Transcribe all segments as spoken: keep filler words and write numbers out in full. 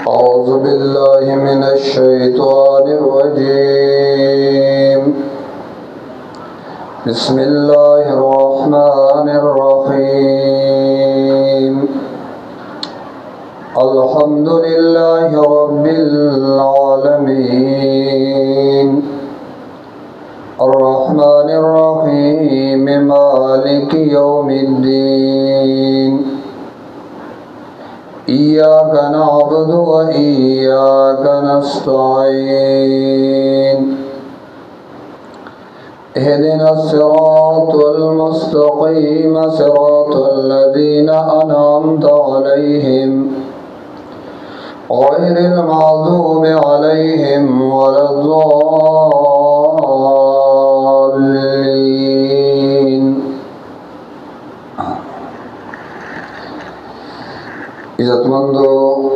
أعوذ بالله من الشيطان الرجيم بسم الله الرحمن الرحيم الحمد لله رب العالمين الرحمن الرحيم مالك يوم الدين إياك نعبد وإياك نستعين اهدنا الصراط المستقيم صراط الذين أنعمت عليهم غير المغضوب عليهم ولا الضالين. इज़्ज़तमंदो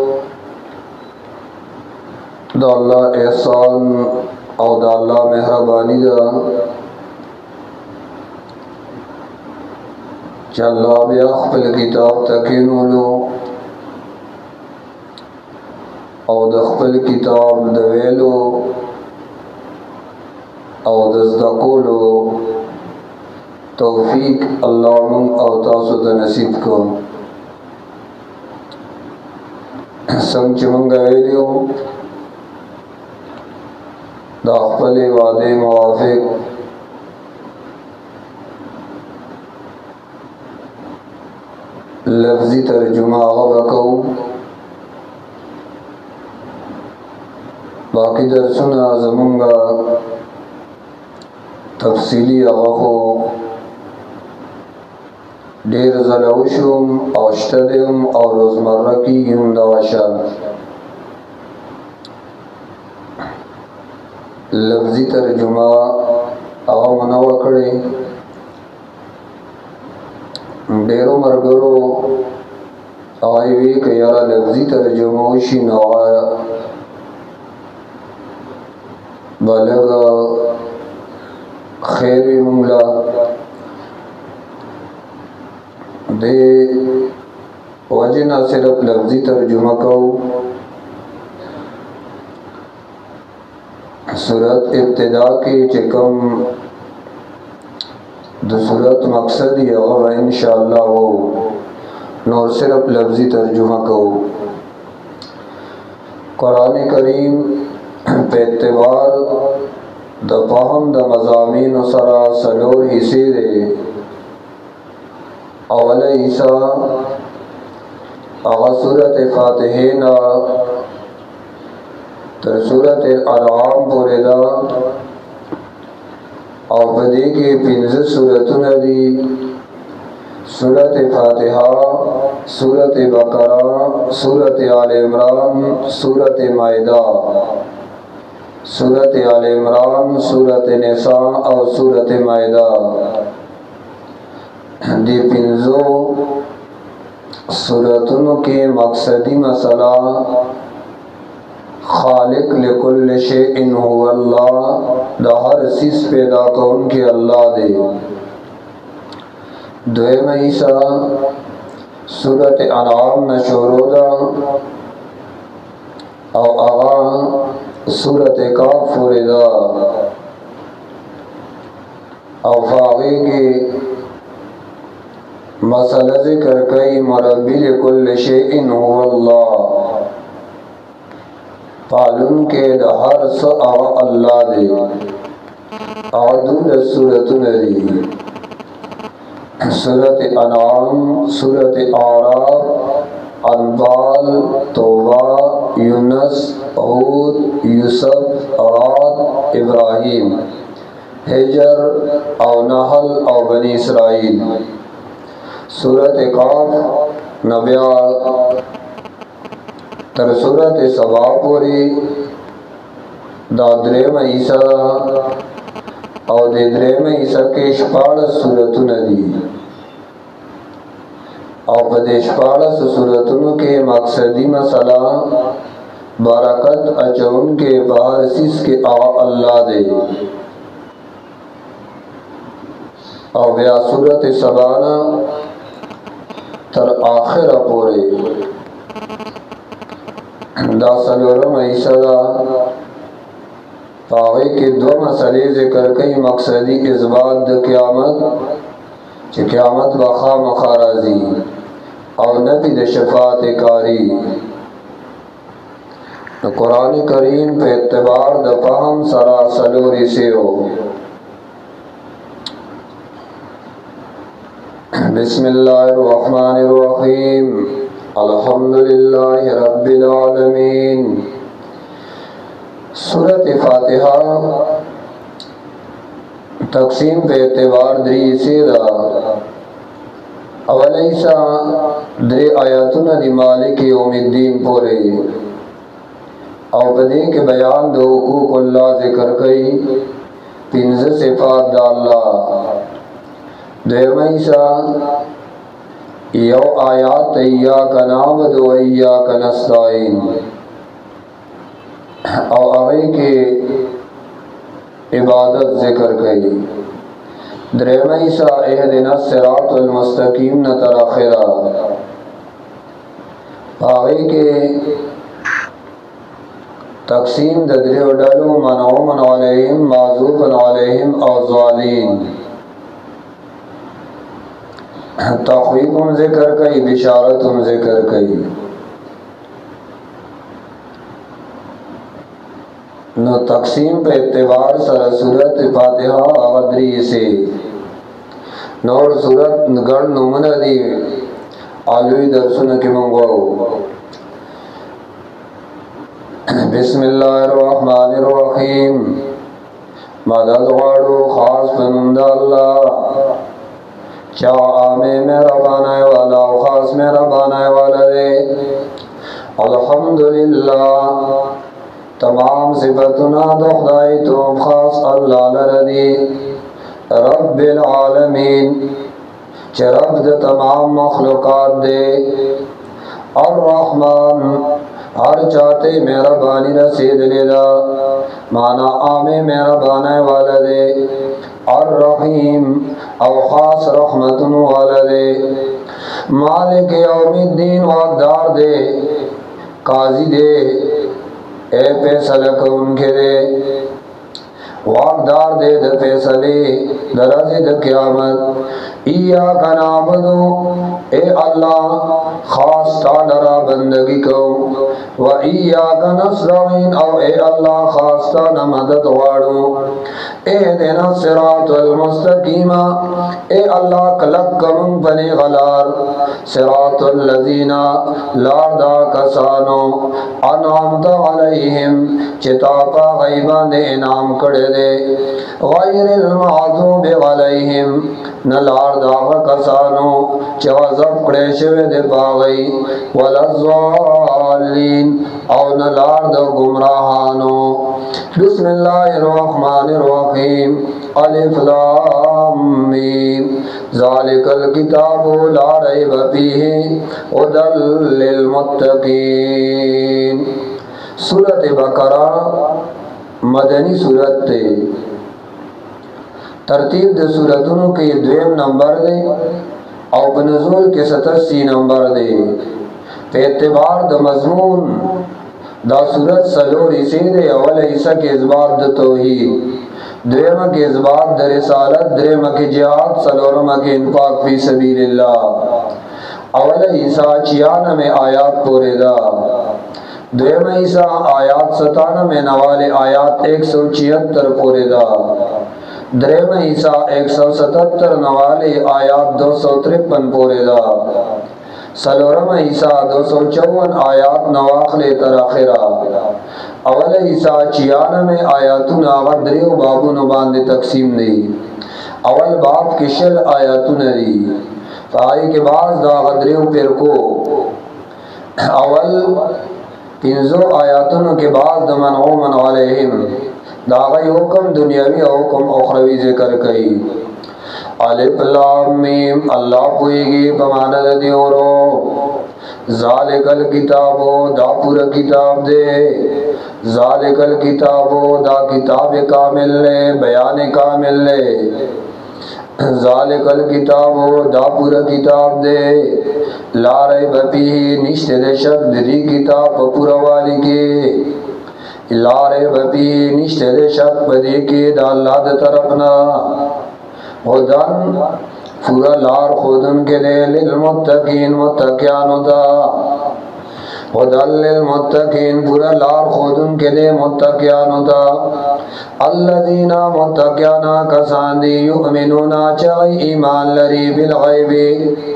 दा अल्लाह एहसान और दा अल्लाह मेहरबानी दा अल्लाह बिया खपल किताब तकीनुलो और द खपल किताब दवेलो और दज़दकोलो तौफीक अल्लाह मुन और तासु द नसीब को संग चुमंगा वेलियो दा खपल वादे मुवाफिक लफ्जी तर्जुमा वक़ौ बाकी दरसुना ज़मुंगा तफसीली आगो डेर ज़लाउशुम औश्तदम और रोज़मर्रा की हिंदावशा लफ्जी तर्जुमा आगो मनवा करे डेरो मरगरो आईवी के यारा लफ्जी तर्जुमा उशी नवाया बलगा खैर मुंगला दे वजना सिर्फ लफ्जी तर्जुमा को सूरत इब्तिदा की चिकम दो सूरत मकसद ही होगा इंशाअल्लाह वो नौर सिर्फ लफ्जी तर्जुमा को कुरान करीम पे एतबार द फहम द मज़ामीन सरा सलोर हिस्से दे अवल ईसा आगा सूरत फातिहे ना तर सूरत अनआम पुरेदा और बदी के पिंज़ सूरतुन दी सूरत फातिहा सूरत बकरा सूरत आल इमरान सूरत माइदा सूरत आल इमरान सूरत निसा और सूरत माइदा दी पिंज़ो सूरतुन के मकसदी मसला खालिक लिकुल्ल शैइन हुवल्लाह दा हर चीज़ पैदा कौन के अल्लाह दे दुएम ईसा सूरत अनआम न शोरोदा और आगा सूरत काफ फुरेदा और फागी के मसला ज़िक्र कई मुरब्बी लिकुल्ल शैइन हुवल्लाह पालुन के हर स अल्लाह दे आदुल सूरत नरी सूरत अनाम सूरत आराफ अनफाल तौबा यूनुस हूद यूसुफ राद इब्राहीम हिजर और नहल और बनी इसराइल सूरत काफ नबिया तर सूरत सबा पूरी दादरे में ईसा और देदरे में ईसा के शपाड़स सूरतुन दी और पदेशपाड़स सूरतुन के मकसदी मसला बरकत अचौन के बारसीस के आ अल्लाह दे और व्या सूरत सबाना तर आखिर पूरे दा सलोरम ऐसा पावे के दो मसले ज़िक्र कई मकसदी इस्बात द क़यामत च क़यामत बखा मखाराजी और नबी द शफात कारी। कुरान करीम पे एतबार द पहम सरा सलोरी से हो। बिस्मिल्लाहिर्रहमानिर्रहीम अल्हम्दुलिल्लाहि रब्बिल आलमीन। सूरत फातिहा तकसीम पे एतबार द्री सीधा अवलैसा द्रे आयतुन दी मालिक यौमिद्दीन पोरे और बदे के बयान दो हुकूकुल्लाह ज़िक्र कई पिंज़ सिफ़ात दा अल्लाह देमैसा यौ आयात इय्याका नअबुदु व इय्याका नस्तईन और अवे के इबादत ज़िक्र कई। द्रेमैसा इहदिनस सिरातुल मुस्तकीम न तराखिरा अवे के तकसीम दद्रे डलो मनऊमन अलैहिम माज़ूफ़न अलैहिम और ज़ालिन तख़वीफ़ुम ज़िक्र कई बिशारतुम ज़िक्र कई। न तकसीम पे एतबार सर सूरत फातिहा अवद्री से नौर सूरत गण नमुना दी आलुई दर्शन के मंगवाओ। बिस्मिल्लाहिर्रहमानिर्रहीम मदद वाड़ो खास पनुंदा अल्लाह चा आमे मेरा बनाए वाला खास मेरा बनाए वाला रे। अल्हम्दुलिल्लाह तमाम सिफतुना दुखदाई तो खास अल्लाह लरदी रब्बिल आलमीन च रब द तमाम मखलूकात दे। अर्रहमान हर चाहते मेरा बानी रसीद लेदा माना आमे मेरा बनाए वाला दे। अर्रहीम और खास रहमतुन वाला दे। मालिक यौमिद्दीन वाकदार दे काजी दे ए फैसला उनके दे वाकदार दे द फैसले दराज़े द क़यामत। इय्याका नअबुदु ए अल्लाह खास तालरा बंदगी को व इय्याका नस्तईन और ए अल्लाह खास ताना मदद वाड़ो। इहदिना सिरातुल मुस्तकीम ए अल्लाह कलक कमं बने गलार सिरातुल लज़ीना लादा कसानो अनअमत अलैहिम चितापा गैबा ने इनाम कर दे गैरिल मग़ज़ूबि अलैहिम न लादा कसानो चवज़ब करे शवे दे पागई वलज़्ज़ालिन और न लाद गुमराहानो। बिस्मिल्लाहिर्रहमानिर्रहीम अलिफ लाम मीम ज़ालिकल किताबु ला रैब फीहि हुदल लिल मुत्तकीन। सूरत बकरा मदनी सूरत थे। तरतीब द सूरतों के द्वेम नंबर दे और बनज़ूल के सतासी नंबर दे। पे एतबार द मज़मून दा सूरत सलोर इसे दे अवल ईसा के इज़बात द तौहीद द्वेम के इज़बात द रिसालत द्रेम के जिहाद सलोरम के इन्फाक फी सबीलिल्लाह। अवल ईसा छियानवे आयात पोरेदा द्वेम ईसा आयात सतानवे नवाले आयात एक सौ छिहत्तर पोरेदा द्रेम ईसा एक सौ सतहत्तर नवाले आयात दो सौ तिरपन पोरेदा सलोरम ईसा दो सौ चौवन आयात नवाखले तराखिरा। अवल ईसा छियानवे आयातुन आगद्रियो बाबुन बांधे तकसीम दी अवल बाप के शल आयातुन दी ताई के बाद दागद्रियो पेर को अवल पिंजो आयातुन के बाद दमन ओमन अलैहिम दागई हुक्म दुनियावी हुक्म उखरवी ज़िक्र कई। अलिफ लाम मीम अल्लाह पुएगी पमानद दियोरो ज़ालिकल किताबो दा पूरा किताब दे ज़ालिकल किताबो दा किताब कामिल ले बयान कामिल ले ज़ालिकल किताबो दा पूरा किताब दे لا ریب فیہ نشتے دے شک دی کتاب پوروالی کے لا ریب فیہ نشتے دے شک بدی کے دا اللہ دا طرفنا ہدن پورا لار خودن کے دے للمتقین متقیانو دا ہدن للمتقین پورا لار خودن کے دے متقیانو دا الذین متقیانا کساندی یؤمنونا چاہی ایمان لری بالغیبی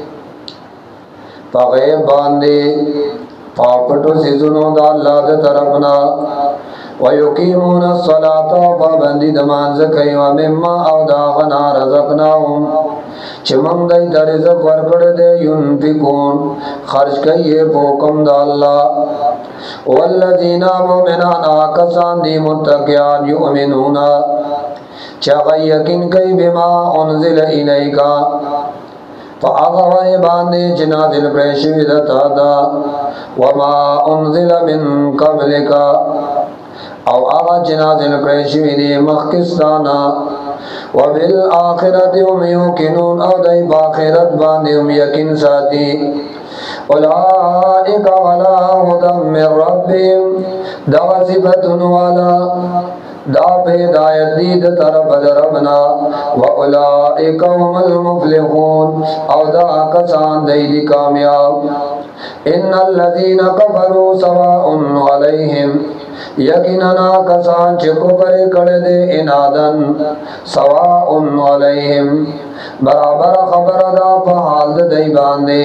پا غیب باندے پاپٹو سیزنو دا اللہ دا طرفنا ویقیمون الصلاة پابندی دمان زکی ومما او داغنا رزقناهم چمم دای تا رزق ورکڑ دے ینفقون خرج کئیے پوکم دا اللہ والذین مومنان آکسان دی متقیان یؤمنون چاگئی یقین کئی بما انزل الیکا فاغوائی باندے چنازل پریشوی دتا دا وما انزل من قبلکا او آغا چنازل پریشوی دی مخکستانا وبالآخرت هم یوکنون او دی باخرت باندے هم یقین ساتی اولائک غلا هدم من ربهم دا صفتن والا دا پیدایت دید طرف دربنا و اولائک هم المفلحون او دا کسان دید کامیاب ان الذین کفروا سواء علیہم یقیننا کسان چه کفر کردے انادن سواء علیہم برابر خبر دا پا حال دی باندے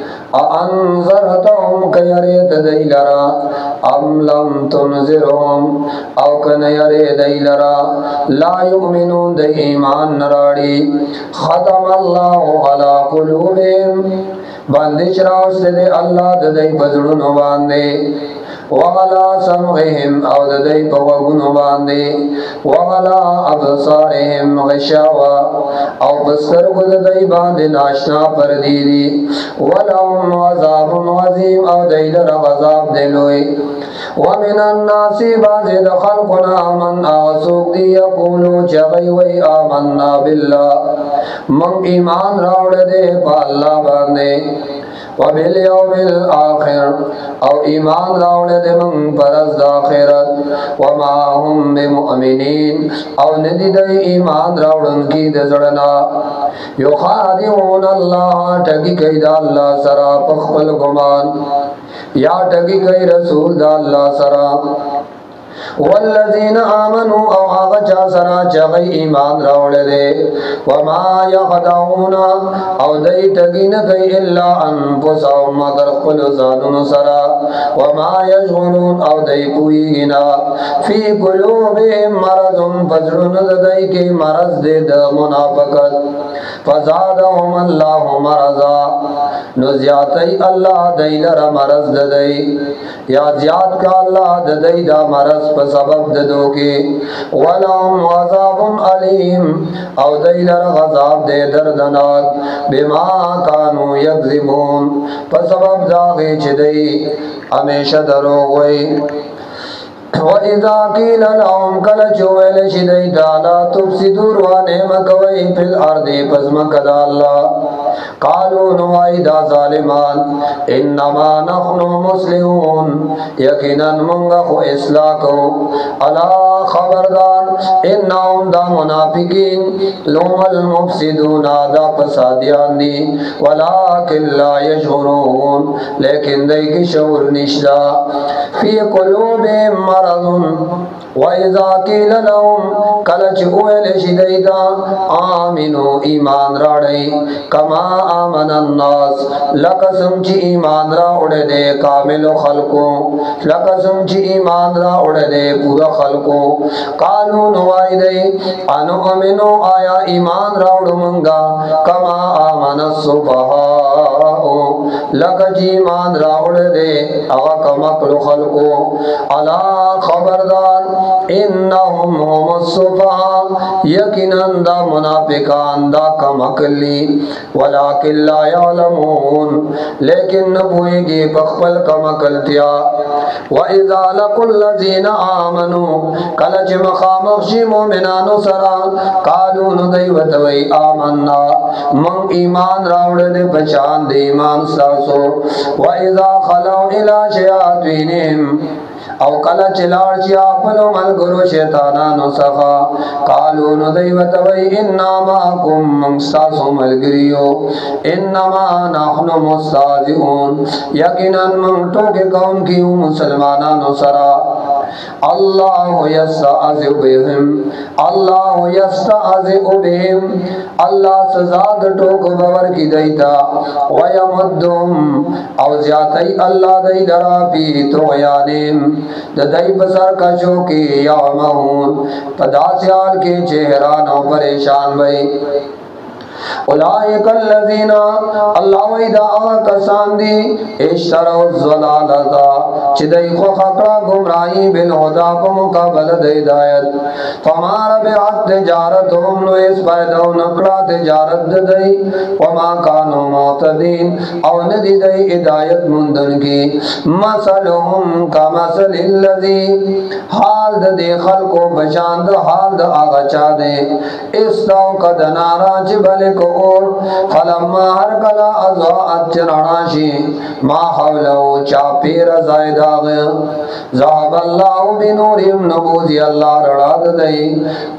انذرتهم کیریت دی لرا ام لم تنذرهم او کنیری دی لرا لا یؤمنون دی ایمان نراڑی ختم اللہ علی قلوبهم بندش راست دی اللہ دی بزرنو باندے وغلا سمعهم او ددی پوغنو باندے وغلا ابصارهم غشاوا او بسترگو ددی باندے ناشنا پردیدی ولهم عذاب عظیم او دیلر غذاب دلوئی ومن الناس بعض دخلقنا من آسوک دی یقولو چغیوی آمنا باللہ من ایمان راوڑ دے پا اللہ باندے وبالیوم الاخر او ایمان راوڑے دے من پرز داخرت وما هم بمؤمنین او ندی دے ایمان راوڑن کی دزڑنا یخادعون اللہ ٹگی کئی دا اللہ سرا پخپل گمان یا ٹگی کئی رسول دا اللہ سرا والذین آمنوا او آغا چا سرا چغی ایمان راوڑے دے وما یخدعون او دی تگین کئی اللہ انفسهم مگر قل زانون سرا وما یشغلون او دی کوئی گنا فی قلوبهم مرض فزرن دی کے مرض دے دا منافقت فزادهم اللہ مرضا نزیاتی اللہ دی لر مرض دی یا زیاد کا اللہ دی دا مرض سبب ددو کے ولهم عذاب علیم او دیلر غذاب دے دردناک بما کانو یکذبون فسبب داغی چدئی ہمیشہ دروغوئی وَإِذَا قِيلَ لَهُمْ كَلَچُوَيْلَ شِدَيْ تَعْلَى تُفْسِدُوا رُوَانِ مَكَوَيْ فِي الْأَرْضِ پَزْمَكَدَ اللَّهِ قَالُوا نُوَائِدَ ظَالِمَانِ إِنَّمَا نَحْنُ مُسْلِحُونَ یقیناً منگا خو اصلاح کو الا خبردار انہم دا منافقین لهم المفسدون دا فسادیان دی ولیکن لا یشعرون لیکن دی کی شعور نشدا فی قلوبهم مرض وَإِذَا قِيلَ لَهُمْ کلچ اویل شدیتا آمنو ایمان راڑی کما آمن الناس لقسم چی ایمان را اڑے دے کامل خلقو لقسم چی ایمان را اڑے دے پورا خلقو قالو نوائی دے انو امنو آیا ایمان را اڑو منگا کما آمن الصفحاء لقچ ایمان را اڑے دے اغا کمکل خلقو علا خبردار انہم هم الصفحاء یقیناً دا منافقان دا کم عقلی ولیکن لا یعلمون لیکن نبوئی گی پخپل کم عقلتیا وَإِذَا لَقُوا الَّذِينَ آمَنُوا کلچ مخامخشی مومنانو سرا قالوا ندیوتوی آمنا من ایمان راوڑ دے پچان دے ایمان استاسو و اذا خلو الى شیاطینهم او کله چلاړ شي خپل ملګرو شیطانانو څخه قالو نو دوی ورته وایي انا معکم موږ ستاسو ملګریو انما نحن مستهزئون یقینا موږ ټوکې کوونکي یو مسلمانانو سره الله یستهزئ بهم الله یستهزئ بهم الله سزا د ټوکو باور کی دیتا ويمدهم او زیاتی الله دای لرا پی تو یانیم د دای بسر کچو کی یعمهون پداسیال کے چہران او پریشان وئی اولئک الذین اللہ ویدا آکسان دی اشتروا الضلالتا چی دی خو خطا گمرائی بالہدا کو مقابل دی ہدایت فما ربحت تجارتهم نو اس پیدو نکڑا تجارت دی وما کانوا معتدین او ندی دی ہدایت مندن کی مثلهم کمثل الذی حال دی خلقو بشاند حال دا آغا چا دے استوقد نارا جبل کو اور فلما ہر کلا ازاعت چراناشی ما حولو چاپیر زائد آگیا ذہب اللہ بنوریم نبوزی اللہ رڑاد دئی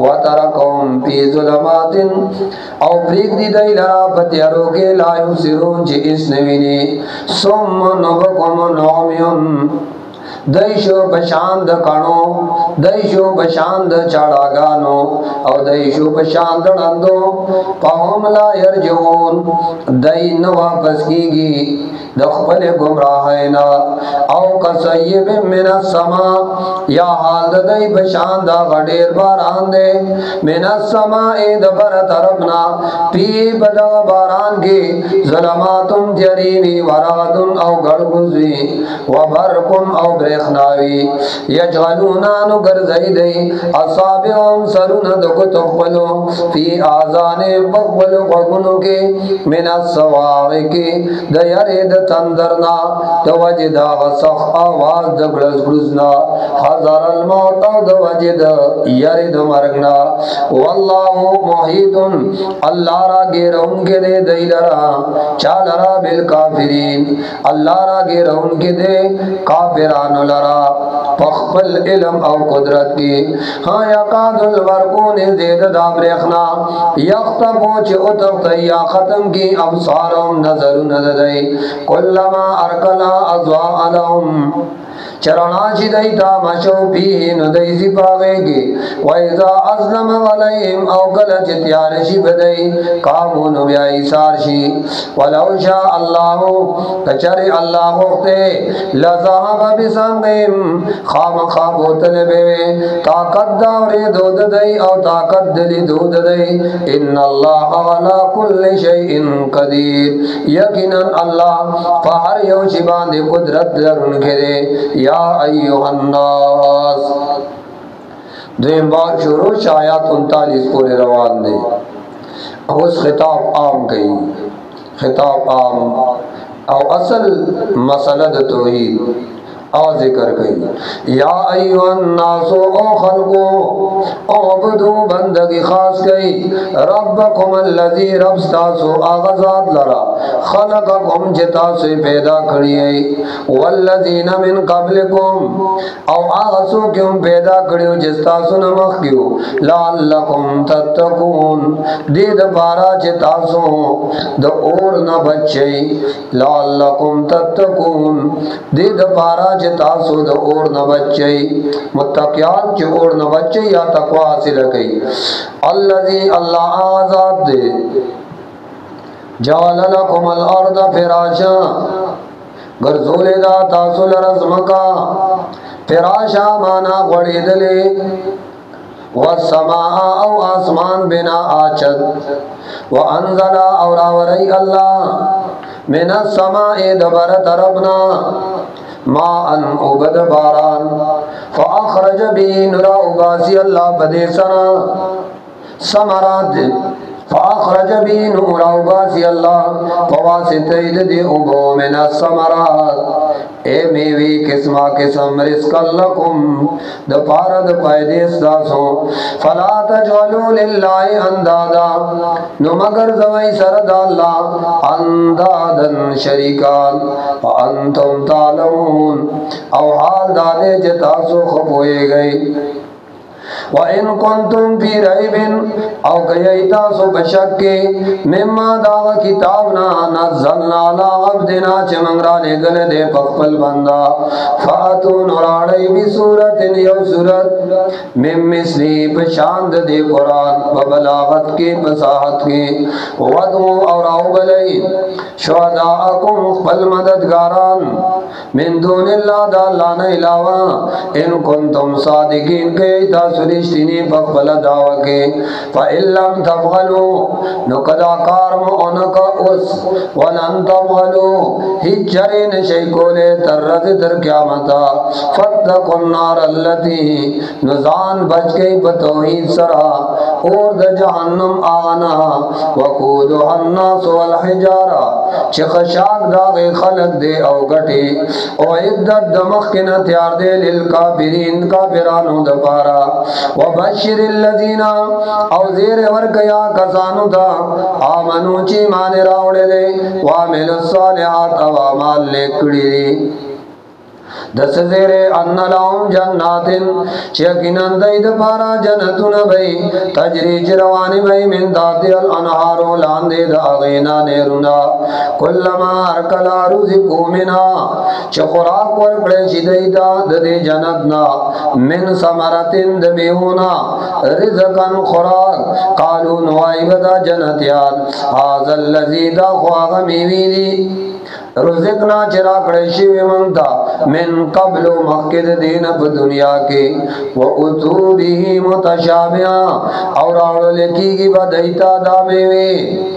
وترکم پی ظلمات او پریک دی دئی لرا پتیارو کے لا یبصرون چی اس نوینی سم نبکم نعمیون دیشو بشاند کانو دیشو بشاند چاڑاگانو او دیشو بشاند رندو پاہم لا یرجون دی نو واپس کی گی دخپل گمراہینا او کسیب من السماء یا حال دی بشاند غدیر باران دے من السماء دبر طرفنا پی بدا باران کی ظلماتم جریوی ورادن او گڑگزوی وبرکن او برخناوی یجغلونانو گرزئی دی اصابعهم سرون دکو تخبلو فی آزان بقبلو قگنو کے من السواغ کی دیرد تندرنا دوجد غصخ آواز دگلز گلزنا حضر الموت دوجد یرد مرگنا واللہ محیطن اللہ را گیرون کے دے دی لرا چالرا بالکافرین اللہ را گیرون کے دے کافران لرا پخپل علم او قدرت کی ہاں یقاد الورکون زید دابرخنا یختبو چھ اتقتی یا ختم کی ابصارهم نظر نددئی کلما ارکلا ازواء لهم چراناشی دیتا مشو پیه ندی زپاگے گی ویزا ازلم علیہم او کلچ تیارشی بدئی کامون بیائی سارشی ولو شاء اللہ کچر اللہ وقتے لذہب بسنگم خام خوابو طلبے طاقت داوری دود دئی او طاقت دلی دود دئی ان اللہ علا کل شیئن قدیر یقینا اللہ فہر یوشی باندے قدرت درن کے دے یا ایوہ الناس دویم بار شروع آیات انتالیس پورے روان دے اس خطاب عام گئی خطاب عام او اصل مسئلہ توحید او ذکر گئی یا ایوہ الناس او خلقو عبدو بندگی خاص گئی ربکم اللذی رب ستاسو آغازات لرا خلقکم جتاسو پیدا کریئی والذین من قبلکم او آغاسو کیوں پیدا کریو جستاسو نمخ کیو لعلکم تتقون دید پارا جتاسو دا اور نبچئی لعلکم تتقون دید پارا تاسو د اور نہ بچئی متقیان چ اور نہ بچئی یا تقوا حاصل کئی الذی اللہ آزاد دے جعل لکم الارض فراشا گرزول دا تاسو لرزمکا فراشا مانا غڑی دلے والسماء او آسمان بنا آچد وانزل اوراوری اللہ من السماء دبر طرفنا ما ان عبد باران فاخرج به نرا باسی اللہ بدے سنا سمرات فاخرج به نورا باسی اللہ فواسطید دی ابو من السمرات ए मेवी किस्मा किस्म रिस्कल लकुम द पारा द पैदे स्तासो फला तजवलू लिल्लाहि अंदादा नो मगर जवई सरद अल्लाह अंदादन शरीकान व अंतुम तालमून औ हाल दादे जतासो खपोए गए व इन कुंतुम फी रैबिन औ गयता सो बशक्के मिम्मा दावा किताब ना नज़लना अला अब्दिना चमंगरा ने गले दे पखपल बंदा फातू नराड़े भी सूरत इन यौ सूरत मिम मिस्ली पशांद दे कुरान व बलागत के फसाहत के वदू और आओ बलई शुहदाअकुम फल मददगारान मिन दूनिल्लाह दा अल्लाह ने अलावा इन कुंतुम सादिकीन के सुरिश्तिनी पखपल दावा के फ़इल्लम तफ़अलू नुकदा कारम उनका उस वलन तफ़अलू हिज्जरे नशे कोले तरद दर क़यामता फत्तकुन नार अल्लती नुज़ान बच गई बतौहीद सरा और द जहन्नम आना वक़ूदुहा अन्नास वल हिजारा चिखशाक दागे खलक दे औ गटी ओ इद्दत दमख के न त्यार दे लिल काफिरीन काफिरानो दपारा वबशिर लजीना और ज़ेर वर्कया कसानु था आमनु ची माने रावड़े दे वामिलु सालिहात अवामाल लेकड़ी दस ज़ेरे अन्न लाउम जन्नातिन यकीनन दईद पारा जन्नतुन भई तजरी चिरवानी भई मिन दातिल अनहारो लांदे दागीना नेरुना कुल्लमा अरकला रुज़िकु मिना चखुराक वर्कड़े शिदैता ददे जन्नतना मिन समरतिन दबेहुना रिज़कन खुराक कालू नुआई बदा जन्नतियान हाज़ल लज़ीदा ख्वाग मीवीदी रुज़िकना चिराकड़े शिव मंगता मिन कब्लो मक्किद दीन दुनिया के व उतू बिही मुतशाबिहा और आवड़ो लेकी की बदईता दामेवे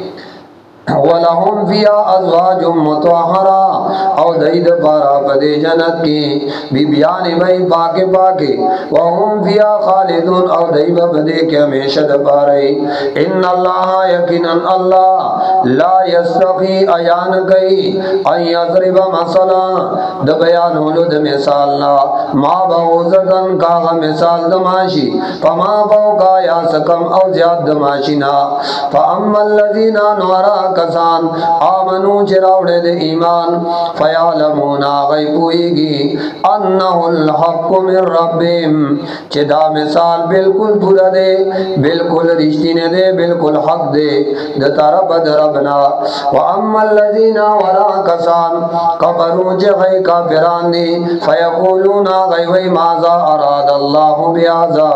वलहुम फिया अज़वाजुम मुतहहरा और दईद पारा पदे जन्नत की बीबियान भई पाके पाके वहुम फिया खालिदून और दईब पदे के हमेशा दपारे इन्न अल्लाह यकीनन अल्लाह ला यस्तखी अयान गई अन यज़रिब मसला द बयान होलो द मिसाल ना मा बहुज़तन का मिसाल दमाशी फमा बहु का या सकम और ज्याद दमाशी ना फअम्मल लज़ीना नवरा कसान आमनु चिरावड़े दे ईमान फयालमूना गैबुईगी अन्नहुल हक्कु मिर रब्बिहिम चिदा मिसाल बिल्कुल पूरा दे बिल्कुल रिश्तीने दे बिल्कुल हक दे द तरफ दरबना व अम्मल लज़ीना वरा कसान कफरू जगै काफिरान दी फयक़ूलूना गैवै माज़ा अरादल्लाहु बिहाज़ा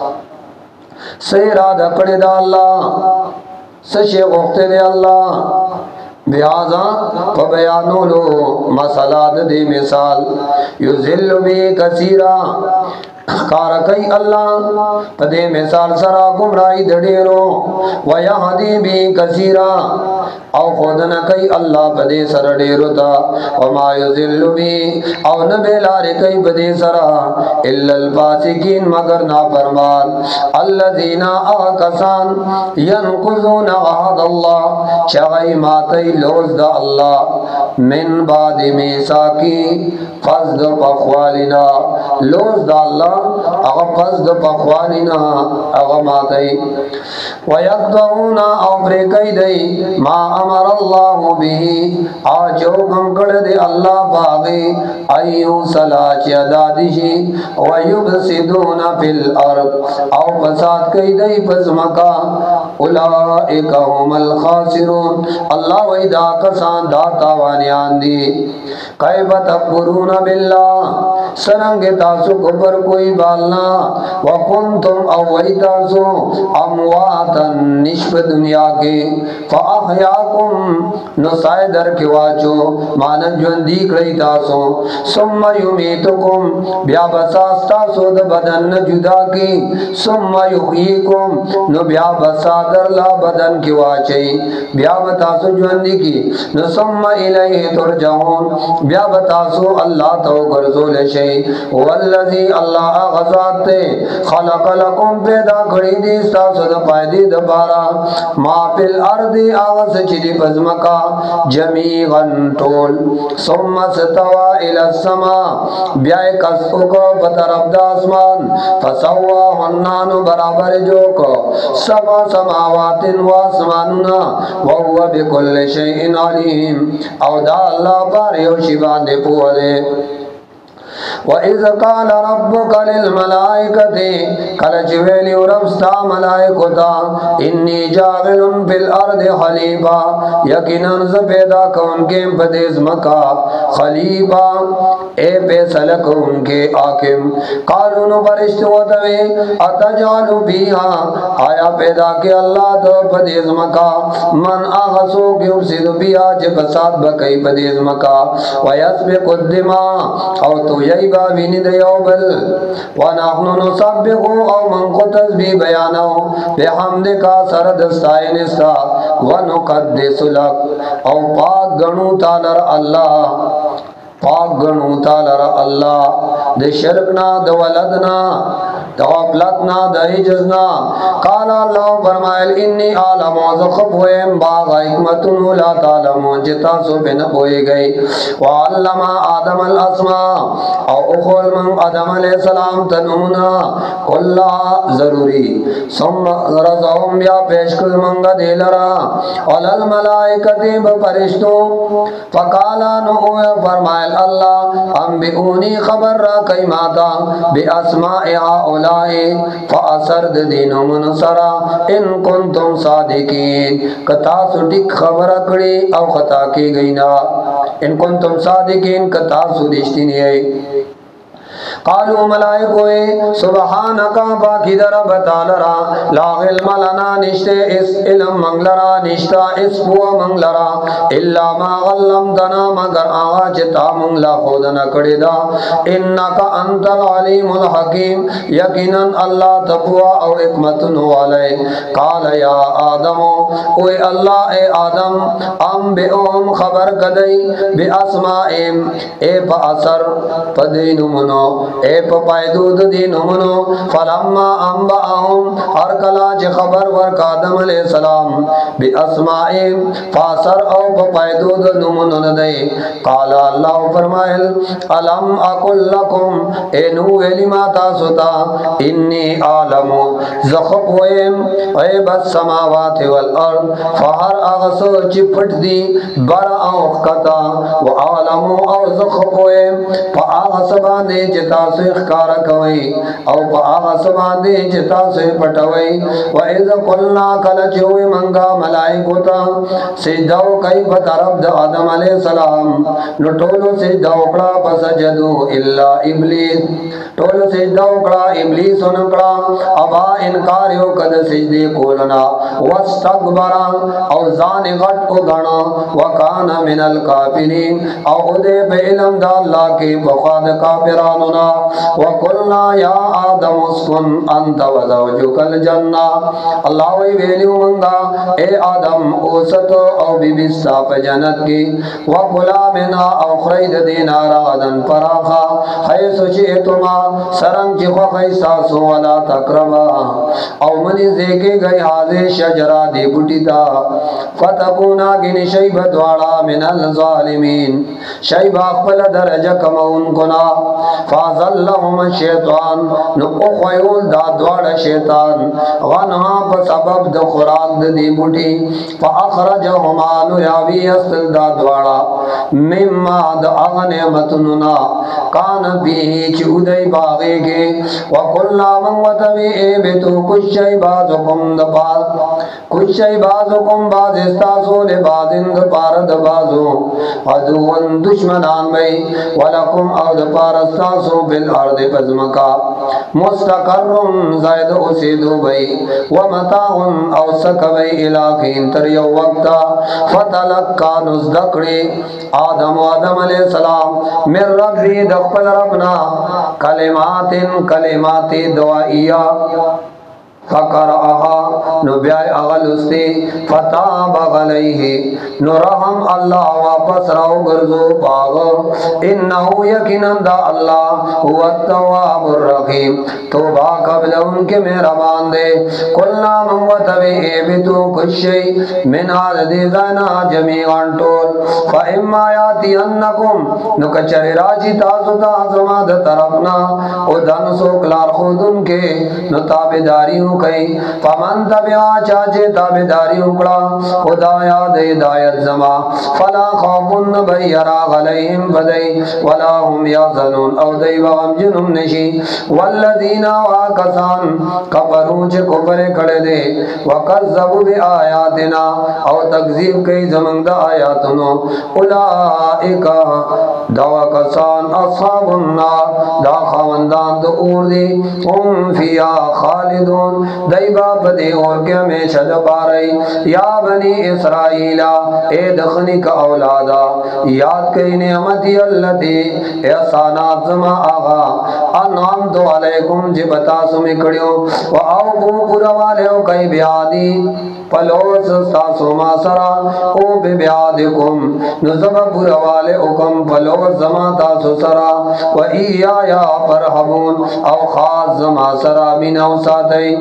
से इरादा करे दा अल्लाह सशे वक्ते दे अल्लाह बिहाजा फबयानो लो मसला दे मिसाल युज़िल्लु बि कसीरा कारकई अल्लाह पदे मिसाल सरा गुमराही दडेरो वयहदी बि कसीरा औ खुद न कई अल्लाह पदे सर डेरो ता वमा युज़िल्लु बि औ न बेलारे कई पदे सरा इल्लल फासिकीन मगर नाफरमान अल्लज़ीना आकसान यनकुज़ून अहद अल्लाह चगई मातई लोज दा अल्लाह मिन बादि मीसाकी फज़द पखवालिना लोज दा अल्लाह अग फज़द पखवालिना अग मातई वयक़दऊना औ ब्रेकई दई मा अमर अल्लाह बिही आजो गंकड़ दे अल्लाह बागे अयु सलाच अदादिशी वयुबसिदूना फिल अर्द औ फसाद कई दई पज़मका उलाइका हुमल खासिरून अल्लाह वैदा कसान दाता वानियान दी कैफ तकफुरून बिल्लाह सरंगे तासु कुबर कोई बालना व कुंतुम अवैतासु अमवातन निष्प दुनिया के फ़अहयाकुम नुसाय दर के वाचो मानन ज्वंदी कई तासो सुम्मा युमीतुकुम ब्या बसास्ता सोद बदन न जुदा की सुम्मा युहीकुम नु ब्या बसादर ला बदन की वाचई ब्या बतासो ज्वंदी کی نسم الیہ ترجعون بیا بتاسو اللہ تو گرزول شئی والذی اللہ غزات تے خلق لکم پیدا کری دی ستاسو دا پایدی دبارا ما پی الارض آغس چلی پزمکا جمیغن طول ثم ستوا الى السما بیائے کسو کو بطرف دا اسمان فسوا ہنانو برابر جو کو سبا سماوات و اسماننا وہو بکل شیئن علیم او دا اللہ پر یوشی باندے پوالے وَإِذْ قَالَ رَبُّكَ لِلْمَلَائِكَةِ کَلَچ ویلی ربستا ملائکتا انی جاغل فی الارض خلیفہ یقیناً ز پیدا کون کے بدیز مکا خلیفہ اے پیسلک ان کے آکم قالون برشتو دوے اتجالو بیہا آیا پیدا کے اللہ تو بدیز مکا من آغسو کی افسد بیہا جب ساتھ بکی بدیز مکا ویسبق الدماء او تو یہی بابینی دیو بل ونحن نصبقو او من کو تسبیح بیانو بحمد کا سردستائنستا ونقدس لک او پاک گنو تالر اللہ پاک گنو تالر اللہ دے شرکنا دے ولدنا دے غفلتنا دے عجزنا قال اللہ فرمائل انی عالم وزخب ہوئیم باغ حکمتن لا تعلم جتا سو بے نبوئے گئی وعلم آدم الاسماء او اخول من آدم علیہ السلام تنمنا کلا ضروری ثم رضاهم بیا پیشکل منگا دیلرا علال ملائکتی بپرشتو فقالا نعوی فرمائل اللہ انبئونی خبر را کئی ماتا بی اسماء آولائی فاسرد دینو منصرا ان کنتم صادقین کتا سٹک خبر اکڑی او خطا کی گئینا ان کنتم صادقین کتا سٹشتی نہیں ہے قالوا ملائکوئے سبحانکا باکی در بتالرا لا علم لنا نشتے اس علم منگلرا نشتا اس پو منگلرا اللہ ما غلمتنا مگر آغا چتا منگلا خودنا کڑی دا انکا انت العلیم الحکیم یقینا اللہ تقوی او حکمتن والے قال یا آدمو اوے اللہ اے آدم انبئوہم خبر کدئی بی اسمائیم اے پا اثر پدین منو اے پپایدود دینو منو فلما انباہم ہر کلا چی خبر ورک آدم علیہ السلام بی اسمائیم فاسر او پپایدود نمونو ندے قالا اللہ فرمائل علم اکل لکم اے نو ویلی ماتا ستا انی عالمو زخب ہوئیم عیب السماوات والارض فہر اغسو چپٹ دی برا او خطا و عالمو او زخب ہوئیم فا آغس باندے چتا سو اخکارا کوئی او پا آغا سباندے چتا سو پٹوئی و اذ قلنا کلچوئی منگا ملائکو تا سجدو کئی بطرف دا آدم علیہ السلام نو ٹولو سجدو کڑا پسجدو اللہ ابلیس ٹولو سجدو کڑا ابلیس نکڑا ابا انکاریو کد سجدے کولنا واستقبرا او زان غٹ کو گنا وکانا من الکافرین او ادے پہ علم دا اللہ کے بخواد کافرانونا وَقُلْنَا يَا آدَمُ اسْكُنْ أَنْتَ وَزَوْجُكَ الْجَنَّةِ اللہ وی ویلیو منگا اے آدم اوستو او بی بستا پہ جنت کی وَقُلَا مِنَا او خرید دینا رادن پراخا حیث چیتما سرنگ چی خوخی ساسو ولا تقربا او منی زیکے گئی حاضر شجرہ دی بٹیتا فتکونا گنی شیب دوارا من الظالمین شیب اقبل درجہ کمون کنا فازلہم الشیطان نو اخویول دا دوار شیطان غنہا پا سبب دا خوراک دا دی بوٹی فاخرجہما نو یاوی استل دا دوارا مما دا اغنیمتننا کان بیہی چودئی باغے گے وکلنا من وطوی اے بیتو کچھ شئی بازکم دا باز کچھ شئی بازکم باز استاسو لبازن دا پارد بازو عدوان دشمنان بئی ولکم او دا پارستا سو بالارض پزمکا مستقرن زائد اسیدو بئی ومتاغن او سکوئی علاقین تر یو وقتا فتلقا نزدکڑی آدم و آدم علیہ السلام من ربی دخپل ربنا کلمات کلمات دعائیہ فقرأها نو بیائی اغلستی فتاب علیہ نو رحم اللہ واپس راو گرزو پاغ انہو یقیناً دا اللہ هو التواب الرحیم توبہ قبل ان کے مہربان دے قلنا من وطبی ایبتو کشی من آل دیزانا جمیعان طول فإما یاتی انکم نو کچر راجی تازو تازما دا طرفنا او دن سوکلار خود ان کے نو تابداریوں کئی فمن تبعا چاچے تابداری اکڑا خدا یاد ہدایت زما فلا خوف نبیرا علیہم بدئی ولا هم یحزنون او دی وغم جنم نشی والذین واکسان کفرون چے کفر کڑے دے وکذبوا بآیاتنا او تکذیب کئی زمنگ دا آیاتنو اولائکا دوا کسان اصحاب النار دا خواندان دو اور دی ام فیا خالدون دیبا بدے اور کے میں چھد پارئی یا بنی اسرائیلا اے دخنی کا اولادا یاد کئی نعمتی اللہ تی احسانات زما آغا انعام تو علیکم جبتا سمکڑیو و آوبو پروالیو کئی بیادی پلوس ستاسو ما سرا او بی بیادکم نزب پروالے اکم پلوس زما تاسو سرا و ای آیا پرحبون او خاص زما سرا من او ساتئی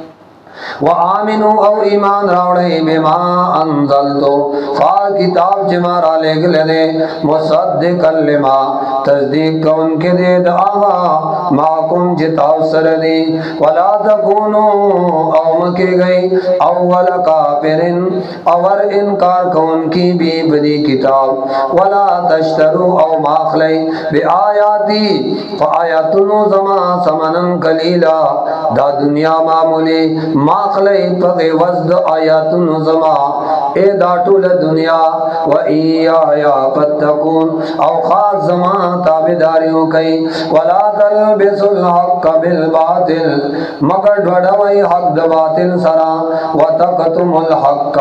وآمنو او ایمان راوڑے بما انزلتو فار کتاب جمارا لے گلے دے مصدق لما تصدیق کون کے دے دعا ماکم جتاو سر دی ولا تکونو او مکے گئی اول کافرن اور انکار کون کی بھی بدی کتاب ولا تشترو او ماخلی بی آیاتی فآیاتنو زما سمنن کلیلا دا دنیا معمولی ماخلی پغی وزد آیاتن زما اے داٹول دنیا و ای آیا پتکون او خاص زما تابداریوں کئی ولا تلبس الحق بالباطل مگر ڈھڑوئی حق دباطل سرا و تقتم الحق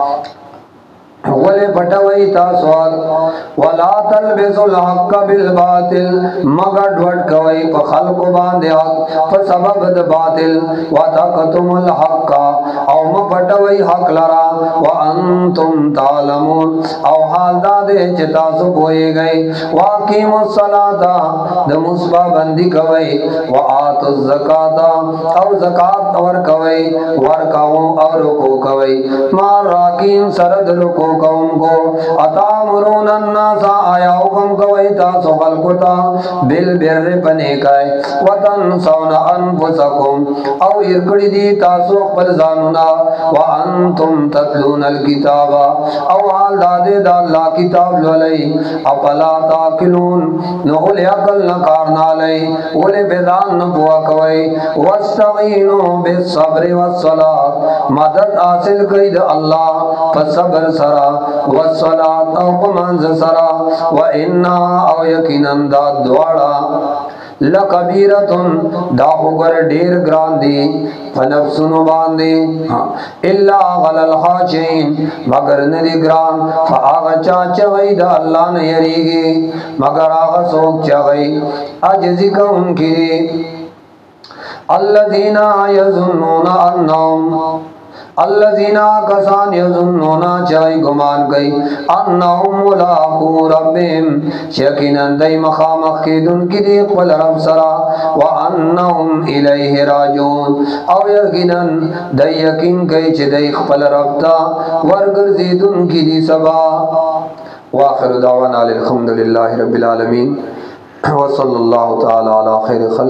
ولی پٹوئی تاسوات ولا تلبسوا الحق بالباطل مگر ڈھوٹ کوئی پا خلق باندے حق پا سبب دا باطل وتقتم الحق او مپٹوئی حق لرا وانتم تعلمون او حال دادے چتاسو پوئے گئی واقیم الصلاة دا مصبح بندی کوئی وآت الزکاة او زکاة اور کوئی ورکاؤں اور رکو کوئی مار راکین سرد رکو قوم کو اتامرون الناس آیا حکم کوئی تاسو خلقتا بالبر پنیکای وتنسون انفسکم او ارکڑی دی تاسو اقبل زانونا وانتم تتلون الكتاب او حال دادے دا اللہ کتاب لولی اپلا تاکلون نغل عقل نکارنا لئی اولی بیدان نبوا کوئی واستغینو بالصبر والصلاة مدد حاصل کئی دا اللہ فصبر سرا والصلاة او پمانز سرا وإنا او یقیناً دا دوارا لکبیرتن دا خوگر دیر گران دی فنفسنو باندی اللہ غلل خاچین مگر ندی گران فآغا چاچا غی دا اللہ نیریگی مگر آغا سوک چاگئی عجزی کا ان کی دی الذین یظنون انہم الذین کسان یظنون چاہی گمان گئی انہم ملاقو ربهم یقیناً دی مخامخ کی دن کی دی قبل رب سرا وانہم الیہ راجون او یقیناً دی یقین گئی چھ دی قبل رب تا ورگرزی دن کی دی سبا واخر دعوانا الحمدللہ رب العالمین وصلی اللہ تعالی علی خیر خلق